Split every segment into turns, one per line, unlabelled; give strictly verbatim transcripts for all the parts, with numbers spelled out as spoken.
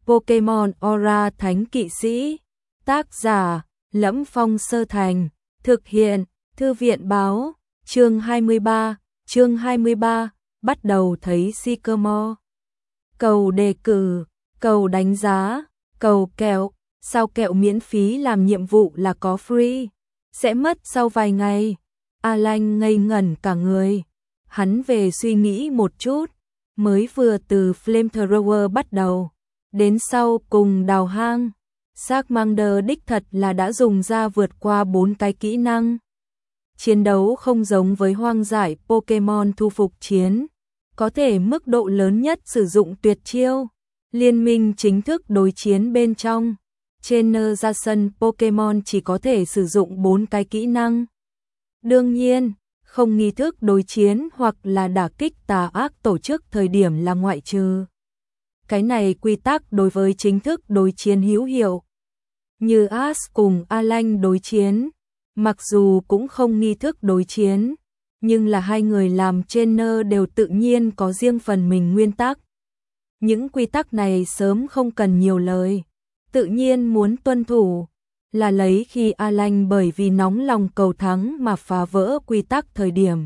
Pokemon Aura Thánh Kỵ Sĩ. Tác giả: Lẫm Phong Sơ Thành. Thực hiện: Thư viện báo. Chương hai mươi ba. Chương hai mươi ba. Bắt đầu thấy Sycamore. Cầu đề cử, cầu đánh giá, cầu kẹo. Sao kẹo miễn phí làm nhiệm vụ là có free? Sẽ mất sau vài ngày. Alan ngây ngẩn cả người. Hắn về suy nghĩ một chút. Mới vừa từ Flamethrower bắt đầu, đến sau cùng đào hang, Charmander đích thật là đã dùng ra vượt qua bốn cái kỹ năng. Chiến đấu không giống với hoang dại Pokemon thu phục chiến, có thể mức độ lớn nhất sử dụng tuyệt chiêu. Liên minh chính thức đối chiến bên trong, trainer ra sân Pokemon chỉ có thể sử dụng bốn cái kỹ năng. Đương nhiên, không nghi thức đối chiến hoặc là đả kích tà ác tổ chức thời điểm là ngoại trừ. Cái này quy tắc đối với chính thức đối chiến hữu hiệu. Như Ash cùng Alan đối chiến, mặc dù cũng không nghi thức đối chiến, nhưng là hai người làm trainer đều tự nhiên có riêng phần mình nguyên tắc. Những quy tắc này sớm không cần nhiều lời, tự nhiên muốn tuân thủ. Là lấy khi Alan bởi vì nóng lòng cầu thắng mà phá vỡ quy tắc thời điểm.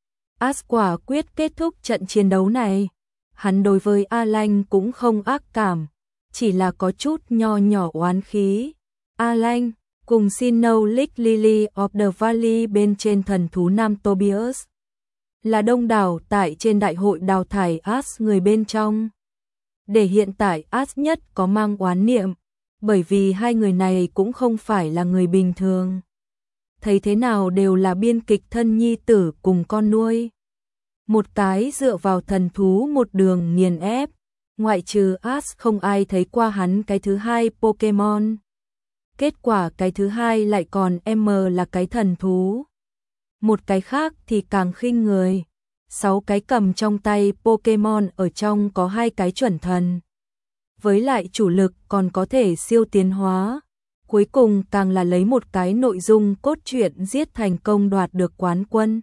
Ash quả quyết kết thúc trận chiến đấu này. Hắn đối với Alan cũng không ác cảm, chỉ là có chút nho nhỏ oán khí. Alan cùng Sinnoh Lily of the Valley bên trên thần thú Nam Tobias là đông đảo tại trên đại hội đào thải Ash người bên trong. Để hiện tại Ash nhất có mang oán niệm, bởi vì hai người này cũng không phải là người bình thường. Thấy thế nào đều là biên kịch thân nhi tử cùng con nuôi. Một cái dựa vào thần thú một đường nghiền ép, ngoại trừ Ash không ai thấy qua hắn cái thứ hai Pokemon. Kết quả cái thứ hai lại còn M là cái thần thú. Một cái khác thì càng khinh người. Sáu cái cầm trong tay Pokemon ở trong có hai cái chuẩn thần. Với lại chủ lực còn có thể siêu tiến hóa. Cuối cùng càng là lấy một cái nội dung cốt truyện giết thành công đoạt được quán quân.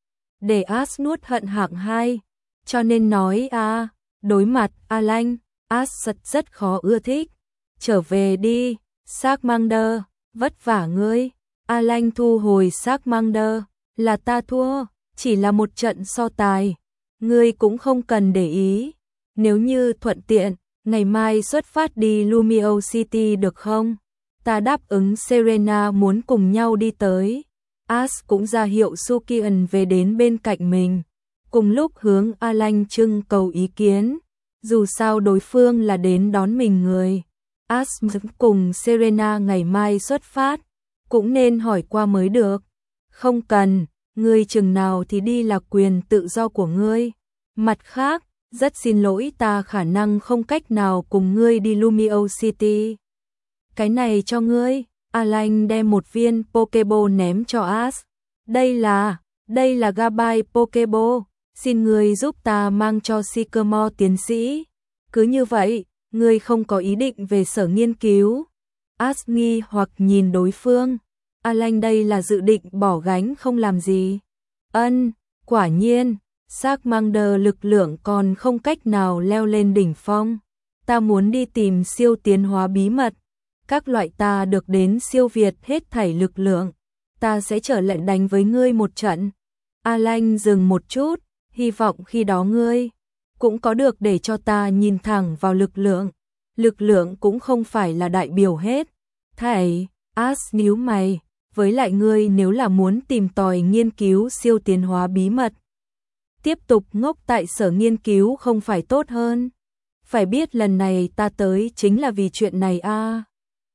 Để Ash nuốt hận hạng hai. Cho nên nói à, đối mặt Alan, Ash rất rất khó ưa thích. Trở về đi, Charmander, vất vả ngươi. Alan thu hồi Charmander, là ta thua, chỉ là một trận so tài. Ngươi cũng không cần để ý. Nếu như thuận tiện, ngày mai xuất phát đi Lumiose City được không? Ta đáp ứng Serena muốn cùng nhau đi tới. Ash cũng ra hiệu Sukian về đến bên cạnh mình. Cùng lúc hướng Alan trưng cầu ý kiến. Dù sao đối phương là đến đón mình người. Ash cùng Serena ngày mai xuất phát. Cũng nên hỏi qua mới được. Không cần, ngươi chừng nào thì đi là quyền tự do của ngươi. Mặt khác, rất xin lỗi ta khả năng không cách nào cùng ngươi đi Lumiose City. Cái này cho ngươi. Alan đem một viên Pokeball ném cho Ash. Đây là, đây là Gabai Pokeball. Xin ngươi giúp ta mang cho Sycamore tiến sĩ. Cứ như vậy, ngươi không có ý định về sở nghiên cứu. Ash nghi hoặc nhìn đối phương. Alan đây là dự định bỏ gánh không làm gì. Ân, quả nhiên. Charmander lực lượng còn không cách nào leo lên đỉnh phong. Ta muốn đi tìm siêu tiến hóa bí mật. Các loại ta được đến siêu việt hết thảy lực lượng. Ta sẽ trở lại đánh với ngươi một trận. Alan dừng một chút, hy vọng khi đó ngươi cũng có được để cho ta nhìn thẳng vào lực lượng. Lực lượng cũng không phải là đại biểu hết. Thảy, Ash nhíu mày, với lại ngươi nếu là muốn tìm tòi nghiên cứu siêu tiến hóa bí mật, tiếp tục ngốc tại sở nghiên cứu không phải tốt hơn. Phải biết lần này ta tới chính là vì chuyện này a. À.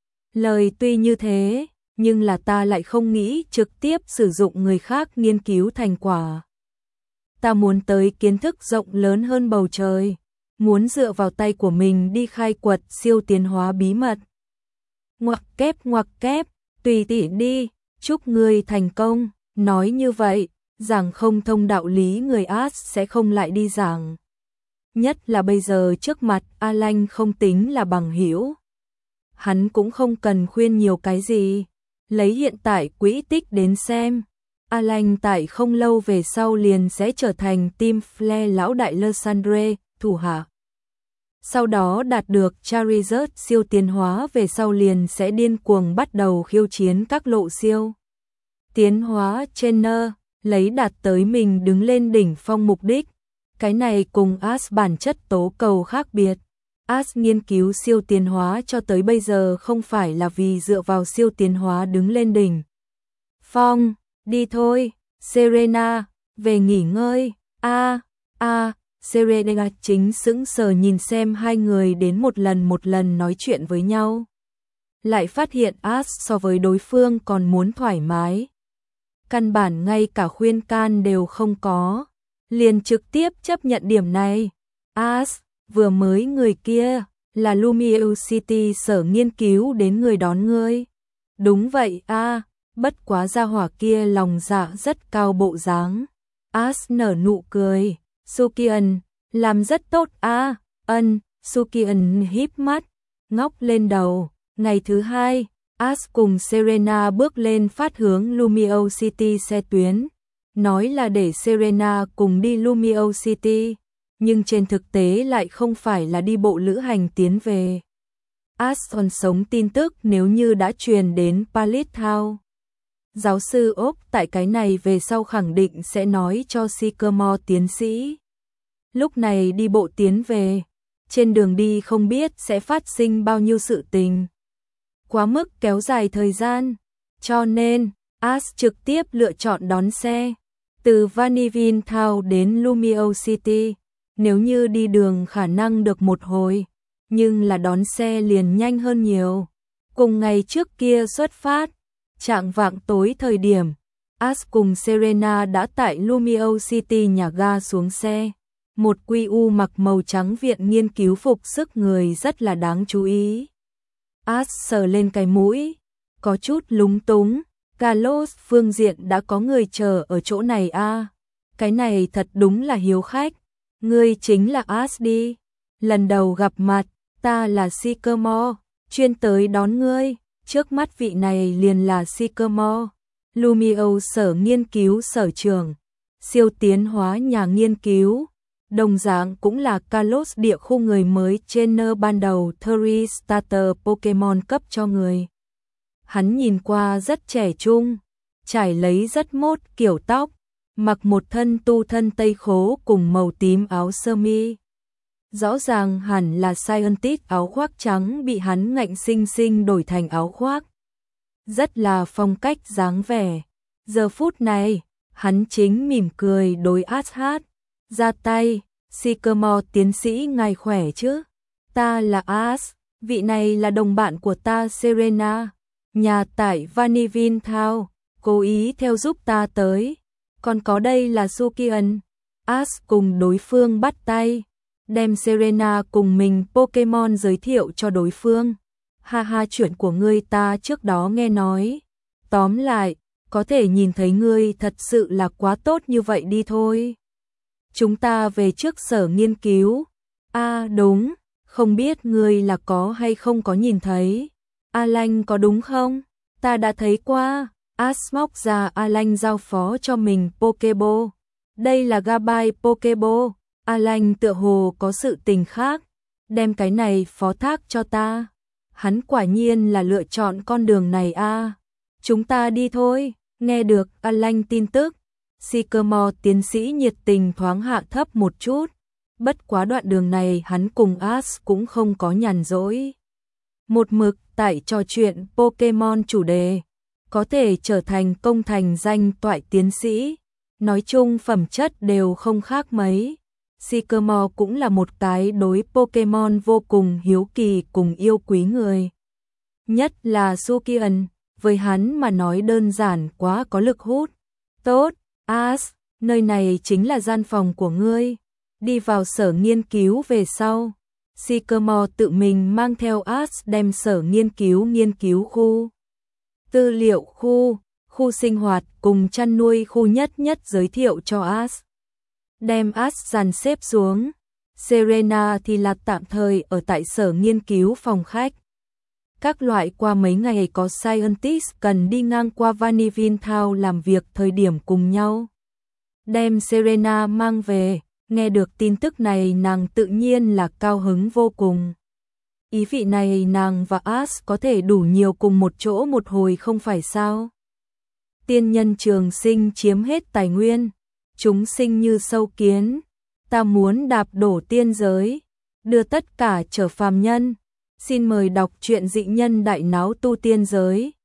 Lời tuy như thế, nhưng là ta lại không nghĩ trực tiếp sử dụng người khác nghiên cứu thành quả. Ta muốn tới kiến thức rộng lớn hơn bầu trời, muốn dựa vào tay của mình đi khai quật siêu tiến hóa bí mật. Ngoặc kép ngoặc kép, tùy tỉ đi, chúc ngươi thành công. Nói như vậy, giảng không thông đạo lý người Ash sẽ không lại đi giảng. Nhất là bây giờ trước mặt Alan không tính là bằng hữu. Hắn cũng không cần khuyên nhiều cái gì. Lấy hiện tại quỹ tích đến xem, Alan tại không lâu về sau liền sẽ trở thành Team Flare lão đại Lysandre, thủ hạ sau đó đạt được Charizard siêu tiến hóa về sau liền sẽ điên cuồng bắt đầu khiêu chiến các lộ siêu tiến hóa trainer, lấy đạt tới mình đứng lên đỉnh phong mục đích. Cái này cùng Ash bản chất tố cầu khác biệt. Ash nghiên cứu siêu tiến hóa cho tới bây giờ không phải là vì dựa vào siêu tiến hóa đứng lên đỉnh phong. Đi thôi, Serena, về nghỉ ngơi. A, a, Serena chính sững sờ nhìn xem hai người đến một lần một lần nói chuyện với nhau. Lại phát hiện Ash so với đối phương còn muốn thoải mái. Căn bản ngay cả khuyên can đều không có. Liền trực tiếp chấp nhận điểm này. Ash, vừa mới người kia, là Lumiere City sở nghiên cứu đến người đón ngươi. Đúng vậy a, bất quá gia hỏa kia lòng dạ rất cao bộ dáng. Ash nở nụ cười. Sukian, làm rất tốt a. Ân, Sukian híp mắt, ngóc lên đầu. Ngày thứ hai, Ash cùng Serena bước lên phát hướng Lumiere City xe tuyến. Nói là để Serena cùng đi Lumiere City, nhưng trên thực tế lại không phải là đi bộ lữ hành tiến về. Ash còn sống tin tức nếu như đã truyền đến Palace Town. Giáo sư Oak tại cái này về sau khẳng định sẽ nói cho Sycamore tiến sĩ. Lúc này đi bộ tiến về, trên đường đi không biết sẽ phát sinh bao nhiêu sự tình. Quá mức kéo dài thời gian, cho nên Ash trực tiếp lựa chọn đón xe từ Vanderbilt Town đến Lumiere City. Nếu như đi đường khả năng được một hồi, nhưng là đón xe liền nhanh hơn nhiều. Cùng ngày trước kia xuất phát, chạng vạng tối thời điểm, Ash cùng Serena đã tại Lumiere City nhà ga xuống xe. Một quy u mặc màu trắng viện nghiên cứu phục sức người rất là đáng chú ý. Ash sờ lên cái mũi, có chút lúng túng. Carlos phương diện đã có người chờ ở chỗ này a. À. Cái này thật đúng là hiếu khách. Ngươi chính là Ash đi. Lần đầu gặp mặt, ta là Sycamore, chuyên tới đón ngươi. Trước mắt vị này liền là Sycamore, Lumiere sở nghiên cứu sở trường, siêu tiến hóa nhà nghiên cứu. Đồng dạng cũng là Carlos địa khu người mới trainer ban đầu Three Starter Pokemon cấp cho người. Hắn nhìn qua rất trẻ trung, trải lấy rất mốt kiểu tóc, mặc một thân tu thân tây khố cùng màu tím áo sơ mi. Rõ ràng hẳn là scientist áo khoác trắng bị hắn ngạnh sinh sinh đổi thành áo khoác. Rất là phong cách dáng vẻ. Giờ phút này, hắn chính mỉm cười đối Ash hát. Ra tay, Sycamore tiến sĩ ngài khỏe chứ? Ta là Ash, vị này là đồng bạn của ta Serena. Nhà tại Vanderbilt Town, cố ý theo giúp ta tới. Còn có đây là Sukian. Ash cùng đối phương bắt tay, đem Serena cùng mình Pokemon giới thiệu cho đối phương. Ha ha, chuyện của ngươi ta trước đó nghe nói. Tóm lại, có thể nhìn thấy ngươi thật sự là quá tốt như vậy đi thôi. Chúng ta về trước sở nghiên cứu. À đúng, không biết ngươi là có hay không có nhìn thấy. Alan có đúng không? Ta đã thấy qua. Ash móc ra Alan giao phó cho mình Pokeball. Đây là Gabai Pokeball. Alan tựa hồ có sự tình khác, đem cái này phó thác cho ta. Hắn quả nhiên là lựa chọn con đường này a. À. Chúng ta đi thôi. Nghe được Alan tin tức, Sycamore tiến sĩ nhiệt tình thoáng hạ thấp một chút. Bất quá đoạn đường này hắn cùng Ash cũng không có nhàn rỗi. Một mực tại trò chuyện Pokemon chủ đề, có thể trở thành công thành danh toại tiến sĩ. Nói chung phẩm chất đều không khác mấy. Sycamore cũng là một cái đối Pokemon vô cùng hiếu kỳ cùng yêu quý người. Nhất là Sukian, với hắn mà nói đơn giản quá có lực hút. Tốt, Ash, nơi này chính là gian phòng của ngươi. Đi vào sở nghiên cứu về sau, Sycamore tự mình mang theo Ash đem sở nghiên cứu nghiên cứu khu, tư liệu khu, khu sinh hoạt cùng chăn nuôi khu nhất nhất giới thiệu cho Ash. Đem Ash dàn xếp xuống, Serena thì là tạm thời ở tại sở nghiên cứu phòng khách. Các loại qua mấy ngày có scientist cần đi ngang qua Vanderbilt Town làm việc thời điểm cùng nhau. Đem Serena mang về, Nghe được tin tức này nàng tự nhiên là cao hứng vô cùng. Ý vị này nàng và As có thể đủ nhiều cùng một chỗ một hồi không phải sao? Tiên nhân trường sinh chiếm hết tài nguyên, chúng sinh như sâu kiến, ta muốn đạp đổ tiên giới, đưa tất cả trở phàm nhân. Xin mời đọc truyện Dị Nhân Đại Náo Tu Tiên Giới.